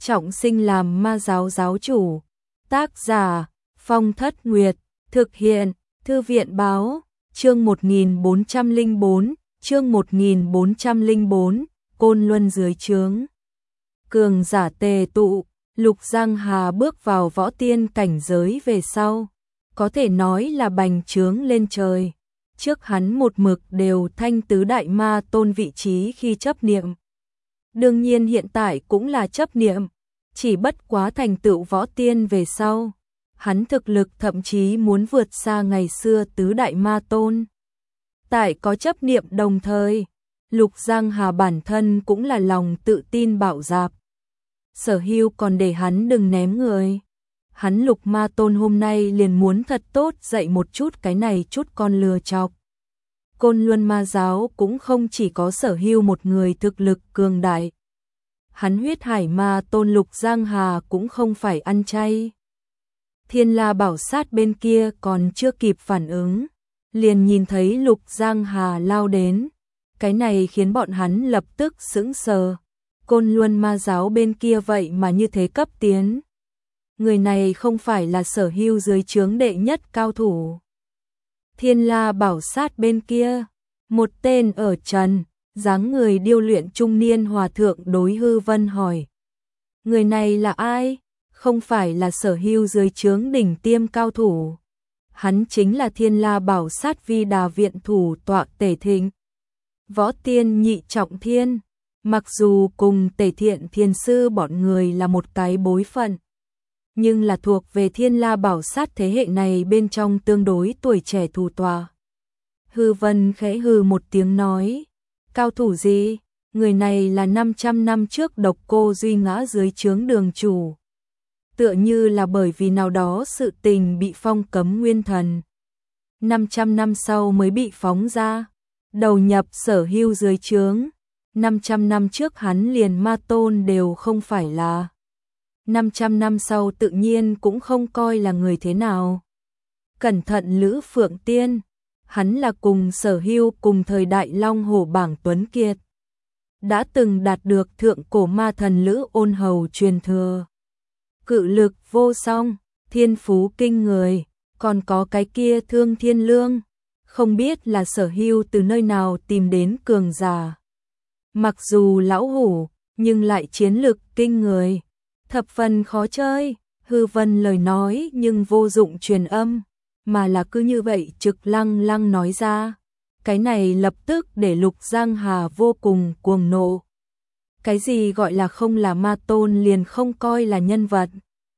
trọng sinh làm ma giáo giáo chủ. Tác giả Phong Thất Nguyệt, thực hiện Thư viện Báo, chương 1404, chương 1404, Côn Luân dưới trướng. Cường giả tề tụ, Lục Giang Hà bước vào võ tiên cảnh giới về sau, có thể nói là bành trướng lên trời. Trước hắn một mực đều thanh tứ đại ma tôn vị trí khi chấp niệm. Đương nhiên hiện tại cũng là chấp niệm, chỉ bất quá thành tựu võ tiên về sau. Hắn thực lực thậm chí muốn vượt xa ngày xưa tứ đại ma tôn. Tại có chấp niệm đồng thời, Lục Giang Hà bản thân cũng là lòng tự tin bạo dạp. Sở Hưu còn để hắn đừng ném người. Hắn Lục Ma Tôn hôm nay liền muốn thật tốt dạy một chút cái này chút con lừa chọc. Côn Luân ma giáo cũng không chỉ có Sở Hưu một người thực lực cường đại. Hắn Huyết Hải Ma Tôn Lục Giang Hà cũng không phải ăn chay. Thiên La Bảo Sát bên kia còn chưa kịp phản ứng, liền nhìn thấy Lục Giang Hà lao đến. Cái này khiến bọn hắn lập tức sững sờ. Côn Luân ma giáo bên kia vậy mà như thế cấp tiến. Người này không phải là Sở Hưu dưới trướng đệ nhất cao thủ. Thiên La Bảo Sát bên kia, một tên ở trần, dáng người điêu luyện trung niên hòa thượng đối Hư Vân hỏi. Người này là ai? Không phải là Sở Hưu dưới trướng đỉnh tiêm cao thủ. Hắn chính là Thiên La Bảo Sát Vi Đà viện thủ tọa Tề Thịnh. Võ tiên nhị trọng thiên, mặc dù cùng Tề Thiện Thiền Sư bọn người là một cái bối phận, nhưng là thuộc về Thiên La Bảo Sát thế hệ này bên trong tương đối tuổi trẻ thủ tọa. Hư Vân khẽ hừ một tiếng nói, cao thủ gì? Người này là 500 năm trước Độc Cô Duy Ngã dưới trướng đường chủ. Tựa như là bởi vì nào đó sự tình bị phong cấm nguyên thần. 500 năm sau mới bị phóng ra, đầu nhập Sở Hưu dưới trướng. 500 năm trước hắn liền ma tôn đều không phải là. 500 năm sau tự nhiên cũng không coi là người thế nào. Cẩn thận Lữ Phượng Tiên, hắn là cùng Sở Hưu cùng thời đại Long Hổ bảng tuấn kiệt. Đã từng đạt được thượng cổ ma thần Lữ Ôn Hầu truyền thừa. Cự lực vô song, thiên phú kinh người, còn có cái kia Thương Thiên Lương. Không biết là Sở Hưu từ nơi nào tìm đến cường giả. Mặc dù lão hủ, nhưng lại chiến lực kinh người. Thập phần khó chơi. Hư Vân lời nói nhưng vô dụng truyền âm, mà là cứ như vậy trực lăng lăng nói ra. Cái này lập tức để Lục Giang Hà vô cùng cuồng nộ. Cái gì gọi là không là ma tôn liền không coi là nhân vật.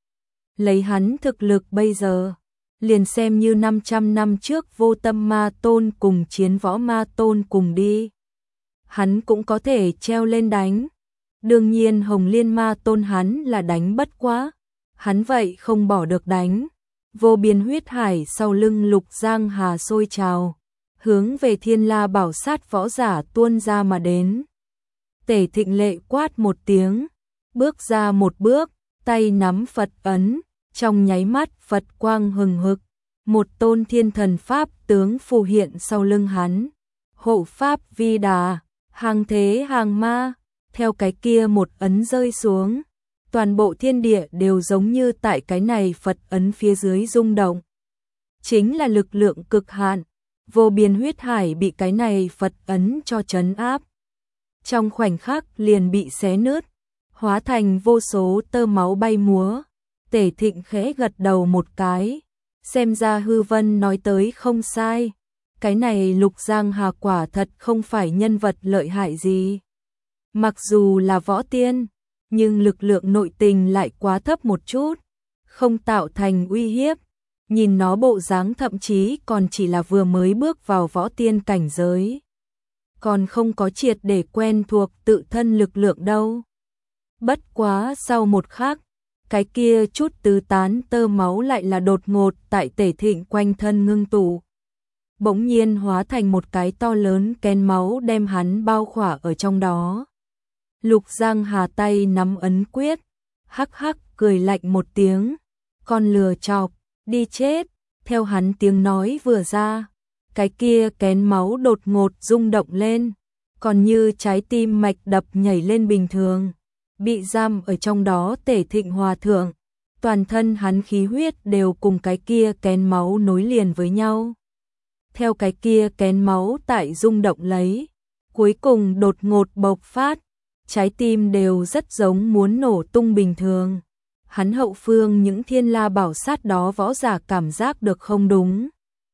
Lấy hắn thực lực bây giờ, liền xem như 500 năm trước Vô Tâm ma tôn cùng Chiến Võ ma tôn cùng đi. Hắn cũng có thể treo lên đánh. Đương nhiên Hồng Liên ma tôn hắn là đánh bất quá. Hắn vậy không bỏ được đánh. Vô biên huyết hải sau lưng Lục Giang Hà sôi trào, hướng về Thiên La Bảo Sát võ giả tuôn ra mà đến. Tề Thịnh lệ quát một tiếng, bước ra một bước, tay nắm Phật ấn, trong nháy mắt Phật quang hừng hực, một tôn thiên thần pháp tướng phù hiện sau lưng hắn. Hộ pháp Vi Đà, hàng thế hàng ma, theo cái kia một ấn rơi xuống, toàn bộ thiên địa đều giống như tại cái này Phật ấn phía dưới rung động. Chính là lực lượng cực hạn, vô biên huyết hải bị cái này Phật ấn cho trấn áp. Trong khoảnh khắc liền bị xé nứt, hóa thành vô số tơ máu bay múa. Tề Thịnh khẽ gật đầu một cái, xem ra Hư Vân nói tới không sai. Cái này Lục Giang Hà quả thật không phải nhân vật lợi hại gì. Mặc dù là võ tiên, nhưng lực lượng nội tình lại quá thấp một chút, không tạo thành uy hiếp. Nhìn nó bộ dáng thậm chí còn chỉ là vừa mới bước vào võ tiên cảnh giới. Còn không có triệt để quen thuộc tự thân lực lượng đâu. Bất quá sau một khắc, cái kia chút tứ tán tơ máu lại là đột ngột tại Tề Thịnh quanh thân ngưng tụ. Bỗng nhiên hóa thành một cái to lớn kén máu đem hắn bao khỏa ở trong đó. Lục Giang Hà tay nắm ấn quyết, hắc hắc cười lạnh một tiếng, con lừa chọc, đi chết. Theo hắn tiếng nói vừa ra, cái kia kén máu đột ngột rung động lên, còn như trái tim mạch đập nhảy lên bình thường. bị giam ở trong đó Tể Thịnh Hòa Thượng. Toàn thân hắn khí huyết đều cùng cái kia kén máu nối liền với nhau. Theo cái kia kén máu tại rung động lấy, cuối cùng đột ngột bộc phát, trái tim đều rất giống muốn nổ tung bình thường. Hắn hậu phương những thiên la bảo sát đó võ giả cảm giác được không đúng,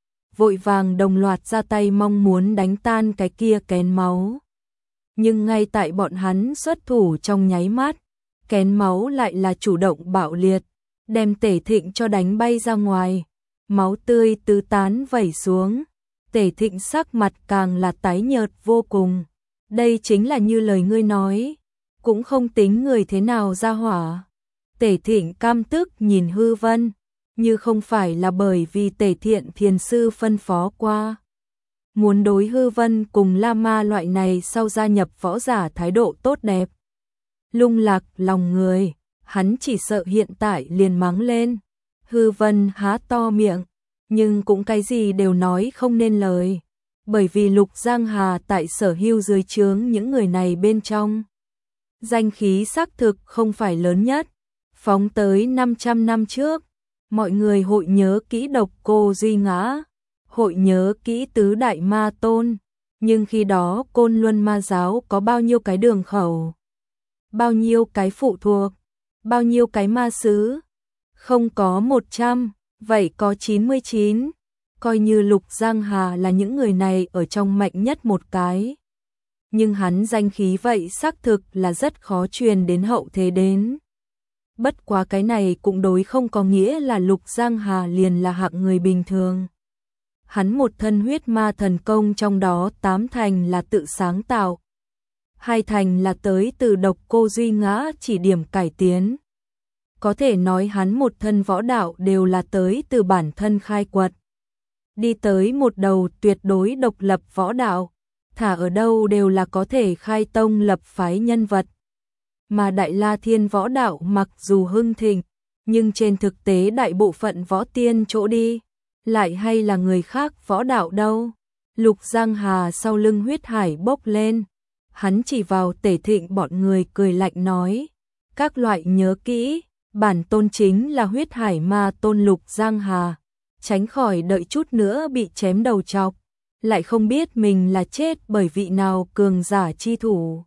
vội vàng đồng loạt ra tay mong muốn đánh tan cái kia kén máu. Nhưng ngay tại bọn hắn xuất thủ trong nháy mắt, kén máu lại là chủ động bạo liệt, đem Tể Thịnh cho đánh bay ra ngoài, máu tươi tứ tán vẩy xuống. Tể Thịnh sắc mặt càng là tái nhợt vô cùng. Đây chính là như lời ngươi nói, cũng không tính người thế nào ra hỏa. Tể Thịnh cam tức nhìn Hư Vân, như không phải là bởi vì Tể Thiện thiền sư phân phó qua. Muốn đối Hư Vân cùng La Ma loại này sau gia nhập võ giả thái độ tốt đẹp. Lung lạc lòng người, hắn chỉ sợ hiện tại liền mắng lên. Hư Vân há to miệng, nhưng cũng cái gì đều nói không nên lời. Bởi vì Lục Giang Hà tại Sở Hưu dưới trướng những người này bên trong, danh khí xác thực không phải lớn nhất. Phóng tới 500 năm trước, mọi người hội nhớ kỹ Độc Cô Duy Ngã, hội nhớ kỹ Tứ Đại Ma Tôn, nhưng khi đó Côn Luân Ma Giáo có bao nhiêu cái đường khẩu, bao nhiêu cái phụ thuộc, bao nhiêu cái ma sứ? Không có 100, vậy có 99. Coi như Lục Giang Hà là những người này ở trong mạnh nhất một cái. Nhưng hắn danh khí vậy xác thực là rất khó truyền đến hậu thế đến. Bất quá cái này cũng đối không có nghĩa là Lục Giang Hà liền là hạng người bình thường. Hắn một thân huyết ma thần công trong đó 8 thành là tự sáng tạo, 2 thành là tới từ Độc Cô Duy Ngã chỉ điểm cải tiến. Có thể nói hắn một thân võ đạo đều là tới từ bản thân khai quật. Đi tới một đầu tuyệt đối độc lập võ đạo, thả ở đâu đều là có thể khai tông lập phái nhân vật. Mà Đại La Thiên võ đạo mặc dù hưng thịnh, nhưng trên thực tế đại bộ phận võ tiên chỗ đi, lại hay là người khác võ đạo đâu. Lục Giang Hà sau lưng huyết hải bốc lên, hắn chỉ vào Tể Thịnh bọn người cười lạnh nói, các loại nhớ kỹ, bản tôn chính là huyết hải ma tôn Lục Giang Hà, tránh khỏi đợi chút nữa bị chém đầu chọc, lại không biết mình là chết bởi vị nào cường giả chi thủ.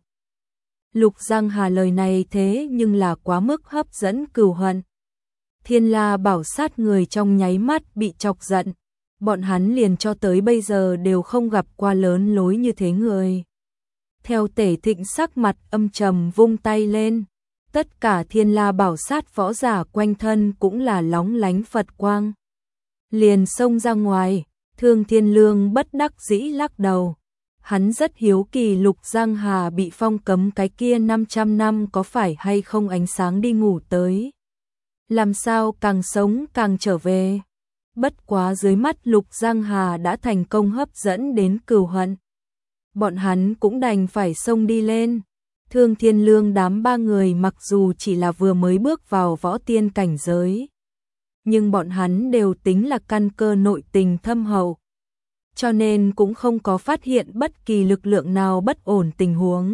Lục Giang Hà lời này thế nhưng là quá mức hấp dẫn cừu hận. Thiên La bảo sát người trong nháy mắt bị chọc giận, bọn hắn liền cho tới bây giờ đều không gặp qua lớn lối như thế người. Theo Tể Thịnh sắc mặt âm trầm vung tay lên, tất cả Thiên La bảo sát võ giả quanh thân cũng là lóng lánh Phật quang. Liền xông ra ngoài, Thương Thiên Lương bất đắc dĩ lắc đầu. Hắn rất hiếu kỳ Lục Giang Hà bị phong cấm cái kia 500 năm có phải hay không ánh sáng đi ngủ tới. Làm sao càng sống càng trở về. Bất quá dưới mắt Lục Giang Hà đã thành công hấp dẫn đến cừu hận. Bọn hắn cũng đành phải xông đi lên. Thương Thiên Lương đám 3 người mặc dù chỉ là vừa mới bước vào võ tiên cảnh giới, nhưng bọn hắn đều tính là căn cơ nội tình thâm hậu, cho nên cũng không có phát hiện bất kỳ lực lượng nào bất ổn tình huống.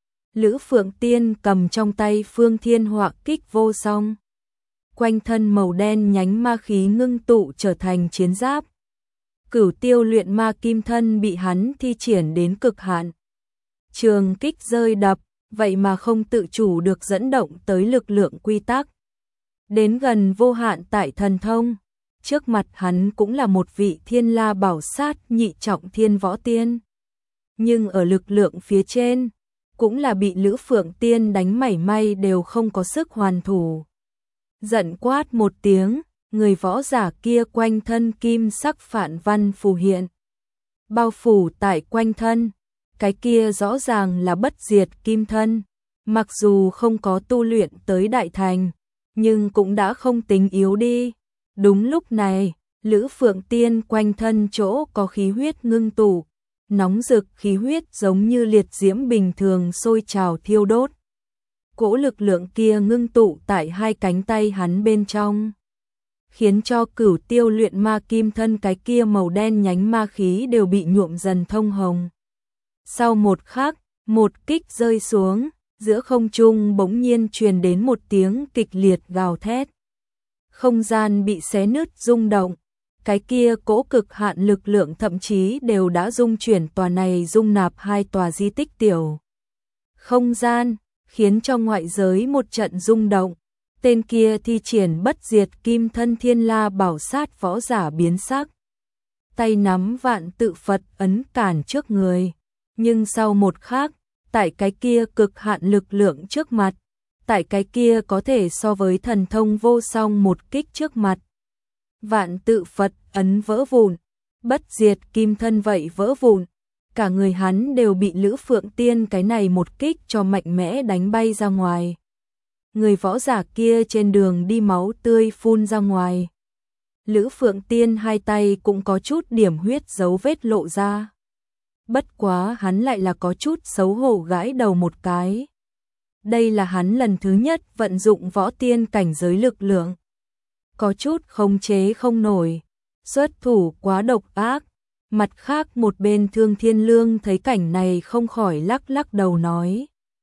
Lữ Phượng Tiên cầm trong tay Phương Thiên Họa Kích vô song, quanh thân màu đen nhánh ma khí ngưng tụ trở thành chiến giáp. Cửu Tiêu luyện ma kim thân bị hắn thi triển đến cực hạn. Trường kích rơi đập, vậy mà không tự chủ được dẫn động tới lực lượng quy tắc. Đến gần vô hạn tại thần thông, trước mặt hắn cũng là một vị Thiên La bảo sát nhị trọng thiên võ tiên. Nhưng ở lực lượng phía trên, cũng là bị Lữ Phượng Tiên đánh mảy may đều không có sức hoàn thủ. Giận quát một tiếng, người võ giả kia quanh thân kim sắc phản văn phù hiện, bao phủ tại quanh thân. Cái kia rõ ràng là bất diệt kim thân, mặc dù không có tu luyện tới đại thành, nhưng cũng đã không tính yếu đi. Đúng lúc này, Lữ Phượng Tiên quanh thân chỗ có khí huyết ngưng tụ, nóng rực khí huyết giống như liệt diễm bình thường sôi trào thiêu đốt. Cỗ lực lượng kia ngưng tụ tại 2 cánh tay hắn bên trong, khiến cho Cửu Tiêu luyện ma kim thân cái kia màu đen nhánh ma khí đều bị nhuộm dần thông hồng. Sau một khắc, một kích rơi xuống, Giữa không trung bỗng nhiên truyền đến một tiếng kịch liệt gào thét. Không gian bị xé nứt rung động. Cái kia cỗ cực hạn lực lượng thậm chí đều đã dung chuyển tòa này dung nạp hai tòa di tích tiểu không gian, khiến cho ngoại giới một trận rung động. Tên kia thi triển bất diệt kim thân thiên la bảo sát võ giả biến sắc. Tay nắm vạn tự Phật ấn cản trước người. Nhưng sau một khắc, tại cái kia cực hạn lực lượng trước mặt, tại cái kia có thể so với thần thông vô song một kích trước mặt. Vạn tự Phật ấn vỡ vụn, bất diệt kim thân vậy vỡ vụn. Cả người hắn đều bị Lữ Phượng Tiên cái này một kích cho mạnh mẽ đánh bay ra ngoài. Người võ giả kia trên đường đi máu tươi phun ra ngoài. Lữ Phượng Tiên hai tay cũng có chút điểm huyết dấu vết lộ ra. Bất quá hắn lại là có chút xấu hổ gãi đầu một cái. Đây là hắn lần thứ nhất vận dụng võ tiên cảnh giới lực lượng. Có chút khống chế không nổi. Xuất thủ quá độc ác. Mặt khác một bên Thương Thiên Lương thấy cảnh này không khỏi lắc lắc đầu nói.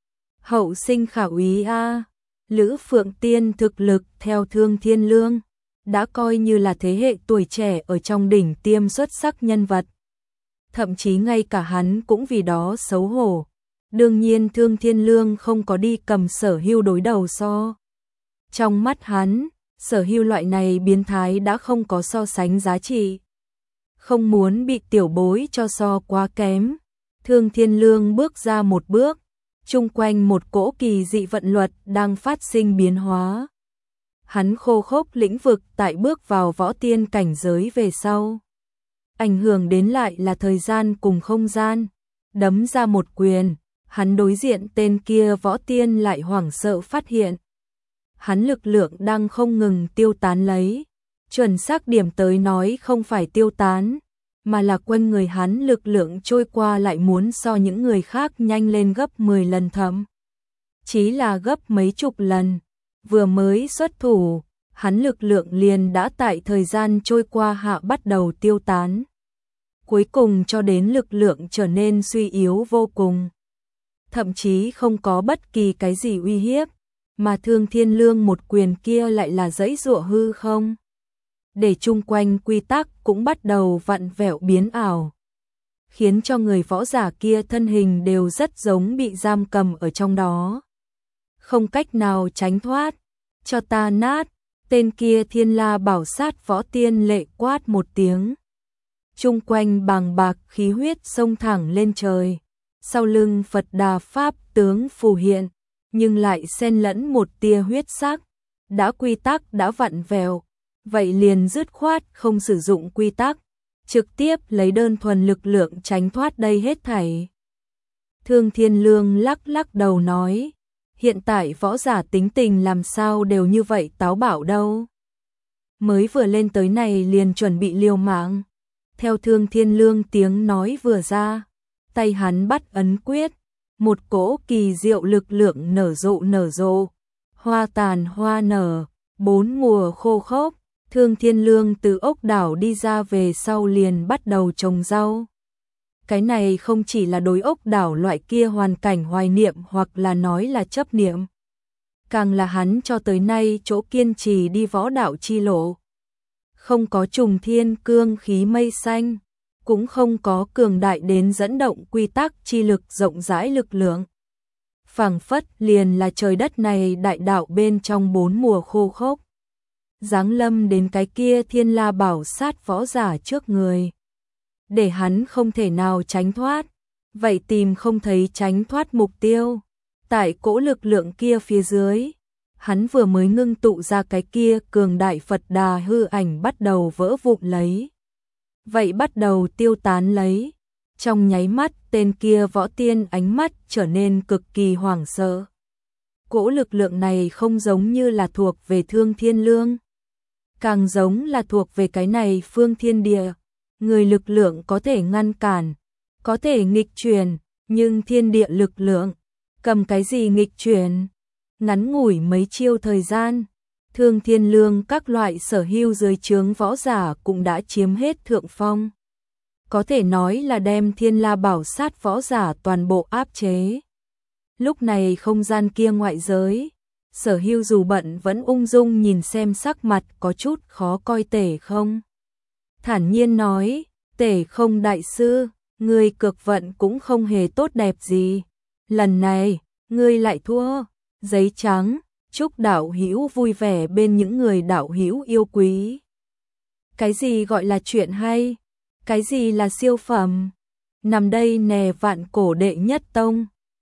Hậu sinh khả úy a. Lữ Phượng Tiên thực lực theo Thương Thiên Lương đã coi như là thế hệ tuổi trẻ ở trong đỉnh tiêm xuất sắc nhân vật. Thậm chí ngay cả hắn cũng vì đó xấu hổ. Đương nhiên Thương Thiên Lương không có đi cầm Sở Hưu đối đầu so. Trong mắt hắn, Sở Hưu loại này biến thái đã không có so sánh giá trị. Không muốn bị tiểu bối cho so quá kém. Thương Thiên Lương bước ra một bước. Chung quanh một cỗ kỳ dị vận luật đang phát sinh biến hóa. Hắn khô khốc lĩnh vực tại bước vào võ tiên cảnh giới về sau. Ảnh hưởng đến lại là thời gian cùng không gian. Đấm ra một quyền, hắn đối diện tên kia võ tiên lại hoảng sợ phát hiện. Hắn lực lượng đang không ngừng tiêu tán lấy. Chuẩn xác điểm tới nói không phải tiêu tán, mà là quanh người hắn lực lượng trôi qua lại muốn so những người khác nhanh lên gấp 10 lần thậm chí là gấp mấy chục lần. Vừa mới xuất thủ, hắn lực lượng liền đã tại thời gian trôi qua hạ bắt đầu tiêu tán. Cuối cùng cho đến lực lượng trở nên suy yếu vô cùng. Thậm chí không có bất kỳ cái gì uy hiếp, mà Thương Thiên Lương một quyền kia lại là giãy giụa hư không. Để chung quanh quy tắc cũng bắt đầu vặn vẹo biến ảo. Khiến cho người võ giả kia thân hình đều rất giống bị giam cầm ở trong đó. Không cách nào tránh thoát. Cho ta nát. Tên kia Thiên La bảo sát võ tiên lệ quát một tiếng. Chung quanh bàng bạc khí huyết xông thẳng lên trời. Sau lưng Phật Đà Pháp tướng phù hiện, nhưng lại xen lẫn một tia huyết sắc. Đã quy tắc đã vặn vẹo, vậy liền dứt khoát không sử dụng quy tắc, trực tiếp lấy đơn thuần lực lượng tránh thoát đây hết thảy. Thương Thiên Lương lắc lắc đầu nói, hiện tại võ giả tính tình làm sao đều như vậy táo bạo đâu. Mới vừa lên tới này liền chuẩn bị liều mạng. Theo Thương Thiên Lương tiếng nói vừa ra, tay hắn bắt ấn quyết, một cỗ kỳ diệu lực lượng nở rộ, hoa tàn hoa nở, bốn mùa khô khốc. Thương Thiên Lương từ ốc đảo đi ra về sau liền bắt đầu trồng rau. Cái này không chỉ là đối ốc đảo loại kia hoàn cảnh hoài niệm hoặc là nói là chấp niệm. Càng là hắn cho tới nay chỗ kiên trì đi võ đạo chi lộ. Không có trùng thiên cương khí mây xanh, cũng không có cường đại đến dẫn động quy tắc chi lực rộng rãi lực lượng. Phảng phất liền là trời đất này đại đạo bên trong bốn mùa khô khốc. Giáng lâm đến cái kia Thiên La bảo sát võ giả trước người. Để hắn không thể nào tránh thoát, vậy tìm không thấy tránh thoát mục tiêu. Tại cỗ lực lượng kia phía dưới, hắn vừa mới ngưng tụ ra cái kia cường đại Phật Đà hư ảnh bắt đầu vỡ vụn lấy. Vậy bắt đầu tiêu tán lấy. Trong nháy mắt tên kia võ tiên ánh mắt trở nên cực kỳ hoảng sợ. Cỗ lực lượng này không giống như là thuộc về Thương Thiên Lương, càng giống là thuộc về cái này phương thiên địa. Người lực lượng có thể ngăn cản, có thể nghịch chuyển, nhưng thiên địa lực lượng, cầm cái gì nghịch chuyển? Ngắn ngủi mấy chiêu thời gian, Thương Thiên Lương các loại sở hữu dưới trướng võ giả cũng đã chiếm hết thượng phong. Có thể nói là đem Thiên La bảo sát võ giả toàn bộ áp chế. Lúc này không gian kia ngoại giới, Sở Hưu dù bận vẫn ung dung nhìn xem sắc mặt có chút khó coi Tề Không. Thản nhiên nói, Tề Không đại sư, ngươi cược vận cũng không hề tốt đẹp gì. Lần này, ngươi lại thua. Giấy trắng, chúc đạo hữu vui vẻ bên những người đạo hữu yêu quý. Cái gì gọi là chuyện hay? Cái gì là siêu phẩm? Nằm đây nè vạn cổ đệ nhất tông.